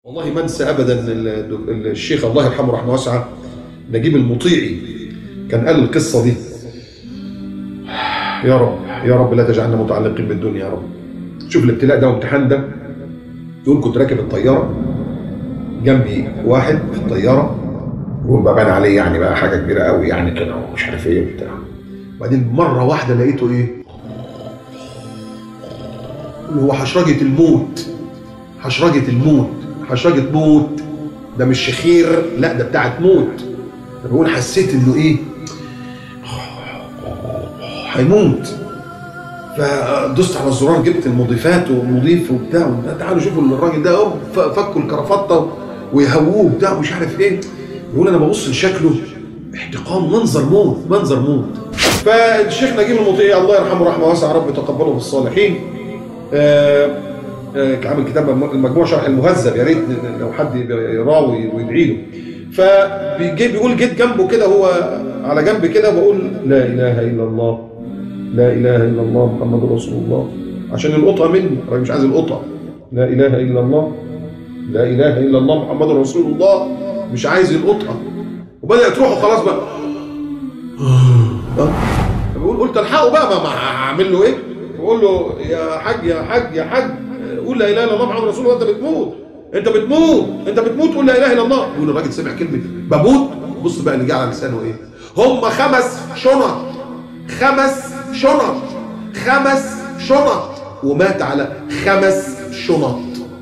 والله ما انسى ابدا الشيخ الله يرحمه رحمه واسعه نجيب المطيعي كان قال القصه دي. يا رب يا رب لا تجعلنا متعلقين بالدنيا يا رب. شوف الابتلاء ده وامتحان ده. يقول كنت راكب الطياره جنبي واحد في الطياره وببان عليه يعني بقى حاجه كبيره قوي يعني كده ومش عارف ايه وبتاع. وبعدين مره واحده لقيته ايه؟ هو حشرجه الموت. حشرجه الموت. حشرجه موت ده مش شخير، لا ده بتاعت موت. ده بقول حسيت انه ايه؟ هيموت. فدست على الزرار جبت المضيفات والمضيف وبتاع تعالوا شوفوا الراجل ده فكوا الكرافته ويهووه وبتاع ومش عارف ايه. يقول انا ببص لشكله احتقان، منظر موت منظر موت. فالشيخ نجيب المطيعي الله يرحمه رحمه واسعه رب يتقبله في الصالحين عامل كتاب المجموع شرح المهذب، يا ريت لو حد يقراه ويدعي له. بيقول جيت جنبه كده هو على جنب كده بقول لا اله الا الله لا اله الا الله محمد رسول الله عشان القطعه مني، انا مش عايز القطعه. لا اله الا الله لا اله الا الله محمد رسول الله، مش عايز القطعه. وبدات روحه خلاص بقى. بقول قلت الحقه بقى، ما هعمل له ايه؟ بقول له يا حاج يا حاج يا حاج قول لا اله الا الله محمد رسول الله، انت بتموت انت بتموت انت بتموت، قول لا اله الا الله. يقول الراجل سمع كلمه بموت، بص بقى اللي جه على لسانه ايه؟ هم 5 شنط 5 شنط 5 شنط ومات على 5 شنط.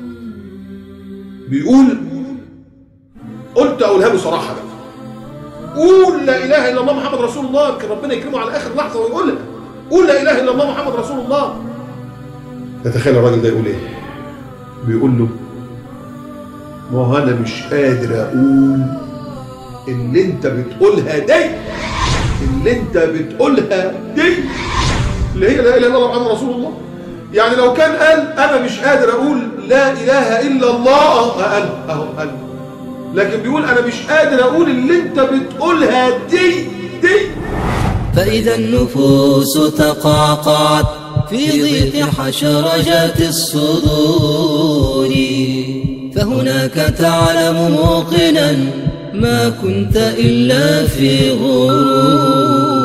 بيقول قلت اقولها له صراحه بقى، قول لا اله الا الله محمد رسول الله، يمكن ربنا يكرمه على اخر لحظه ويقولها قول لا اله الا الله محمد رسول الله. تتخيل الراجل ده يقول ايه؟ بيقول له ما هو انا مش قادر اقول اللي انت بتقولها دي، اللي انت بتقولها دي اللي هي لا اله الا الله محمد رسول الله. يعني لو كان قال انا مش قادر اقول لا اله الا الله قال، لكن بيقول انا مش قادر اقول اللي انت بتقولها دي. فإذا النفوس تقعقعت في ضيق حشرجات الصدور، فهناك تعلم موقنا ما كنت إلا في غرور.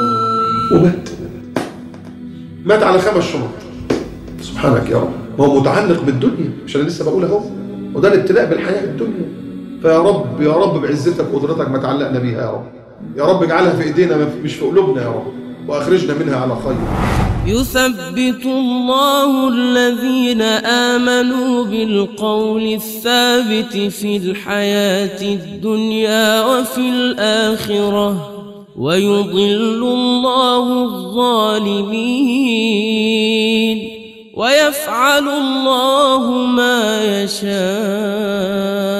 مات على 5 شنط. سبحانك يا رب، ما هو متعلق بالدنيا، مش انا لسه بقول اهو، وده الابتلاء بالحياه الدنيا. فيا رب يا رب بعزتك وقدرتك ما تعلقنا بيها يا رب. يا رب اجعلها في ايدينا مش في قلوبنا يا رب، واخرجنا منها على خير. يثبت الله الذين آمنوا بالقول الثابت في الحياة الدنيا وفي الآخرة، ويضل الله الظالمين ويفعل الله ما يشاء.